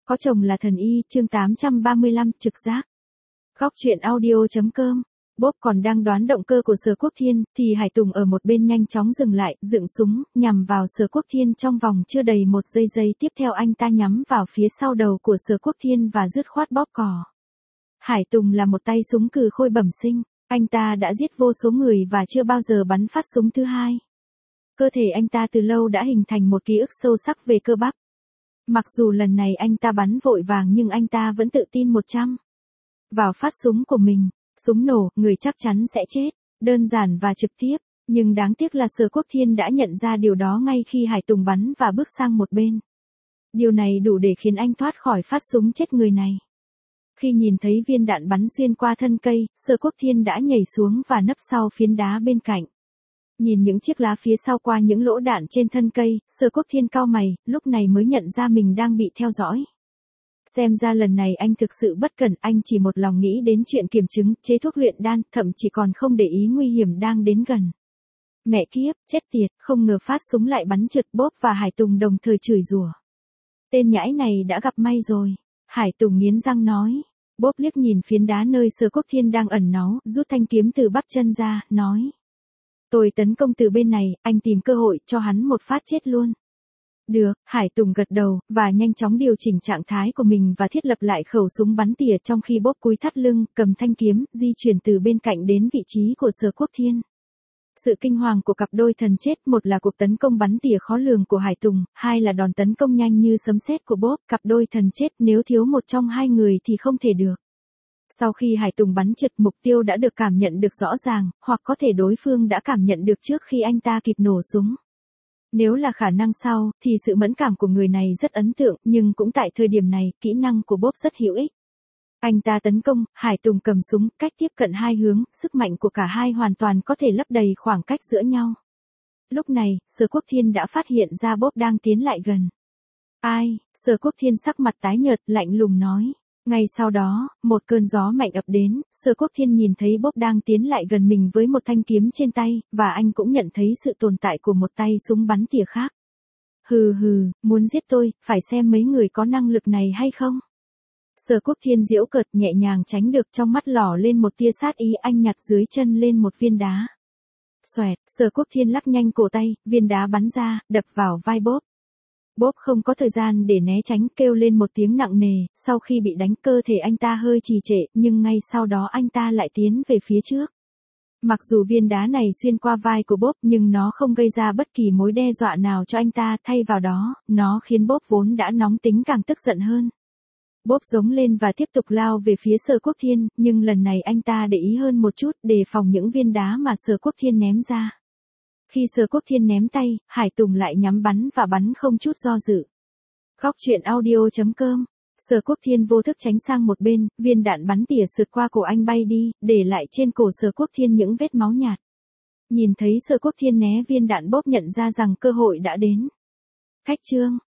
Có chồng là thần y, chương 835, trực giác. Góc truyện audio.com. Bob còn đang đoán động cơ của Sở Quốc Thiên, thì Hải Tùng ở một bên nhanh chóng dừng lại, dựng súng, nhằm vào Sở Quốc Thiên trong vòng chưa đầy một giây tiếp theo anh ta nhắm vào phía sau đầu của Sở Quốc Thiên và dứt khoát bóp cò. Hải Tùng là một tay súng cừ khôi bẩm sinh, anh ta đã giết vô số người và chưa bao giờ bắn phát súng thứ hai. Cơ thể anh ta từ lâu đã hình thành một ký ức sâu sắc về cơ bắp. Mặc dù lần này anh ta bắn vội vàng nhưng anh ta vẫn tự tin 100 vào phát súng của mình. Súng nổ, người chắc chắn sẽ chết, đơn giản và trực tiếp, nhưng đáng tiếc là Sở Quốc Thiên đã nhận ra điều đó ngay khi Hải Tùng bắn và bước sang một bên. Điều này đủ để khiến anh thoát khỏi phát súng chết người này. Khi nhìn thấy viên đạn bắn xuyên qua thân cây, Sở Quốc Thiên đã nhảy xuống và nấp sau phiến đá bên cạnh. Nhìn những chiếc lá phía sau qua những lỗ đạn trên thân cây, Sở Quốc Thiên cau mày, lúc này mới nhận ra mình đang bị theo dõi. Xem ra lần này anh thực sự bất cẩn, anh chỉ một lòng nghĩ đến chuyện kiểm chứng, chế thuốc luyện đan, thậm chí còn không để ý nguy hiểm đang đến gần. Mẹ kiếp, chết tiệt, không ngờ phát súng lại bắn trượt. Bob và Hải Tùng đồng thời chửi rủa. Tên nhãi này đã gặp may rồi. Hải Tùng nghiến răng nói. Bob liếc nhìn phiến đá nơi Sở Quốc Thiên đang ẩn náu, rút thanh kiếm từ bắp chân ra, nói. Tôi tấn công từ bên này, anh tìm cơ hội cho hắn một phát chết luôn. Được, Hải Tùng gật đầu, và nhanh chóng điều chỉnh trạng thái của mình và thiết lập lại khẩu súng bắn tỉa trong khi Bob cúi thắt lưng, cầm thanh kiếm, di chuyển từ bên cạnh đến vị trí của Sở Quốc Thiên. Sự kinh hoàng của cặp đôi thần chết, một là cuộc tấn công bắn tỉa khó lường của Hải Tùng, hai là đòn tấn công nhanh như sấm sét của Bob. Cặp đôi thần chết, nếu thiếu một trong hai người thì không thể được. Sau khi Hải Tùng bắn trượt, mục tiêu đã được cảm nhận được rõ ràng, hoặc có thể đối phương đã cảm nhận được trước khi anh ta kịp nổ súng. Nếu là khả năng sau, thì sự mẫn cảm của người này rất ấn tượng, nhưng cũng tại thời điểm này, kỹ năng của Bob rất hữu ích. Anh ta tấn công, Hải Tùng cầm súng, cách tiếp cận hai hướng, sức mạnh của cả hai hoàn toàn có thể lấp đầy khoảng cách giữa nhau. Lúc này, Sở Quốc Thiên đã phát hiện ra Bob đang tiến lại gần. Ai? Sở Quốc Thiên sắc mặt tái nhợt, lạnh lùng nói. Ngay sau đó, một cơn gió mạnh ập đến, Sở Quốc Thiên nhìn thấy Bob đang tiến lại gần mình với một thanh kiếm trên tay, và anh cũng nhận thấy sự tồn tại của một tay súng bắn tỉa khác. Hừ, muốn giết tôi, phải xem mấy người có năng lực này hay không? Sở Quốc Thiên giễu cợt, nhẹ nhàng tránh được, trong mắt lỏ lên một tia sát ý, anh nhặt dưới chân lên một viên đá. Xoẹt, Sở Quốc Thiên lắc nhanh cổ tay, viên đá bắn ra, đập vào vai Bob. Bob không có thời gian để né tránh, kêu lên một tiếng nặng nề, sau khi bị đánh cơ thể anh ta hơi trì trệ, nhưng ngay sau đó anh ta lại tiến về phía trước. Mặc dù viên đá này xuyên qua vai của Bob nhưng nó không gây ra bất kỳ mối đe dọa nào cho anh ta, thay vào đó, nó khiến Bob vốn đã nóng tính càng tức giận hơn. Bob giống lên và tiếp tục lao về phía Sở Quốc Thiên, nhưng lần này anh ta để ý hơn một chút, đề phòng những viên đá mà Sở Quốc Thiên ném ra. Khi Sở Quốc Thiên ném tay, Hải Tùng lại nhắm bắn và bắn không chút do dự. Góc truyện audio.com. Sở Quốc Thiên vô thức tránh sang một bên, viên đạn bắn tỉa sượt qua cổ anh bay đi, để lại trên cổ Sở Quốc Thiên những vết máu nhạt. Nhìn thấy Sở Quốc Thiên né viên đạn, Bob nhận ra rằng cơ hội đã đến. Khách trương,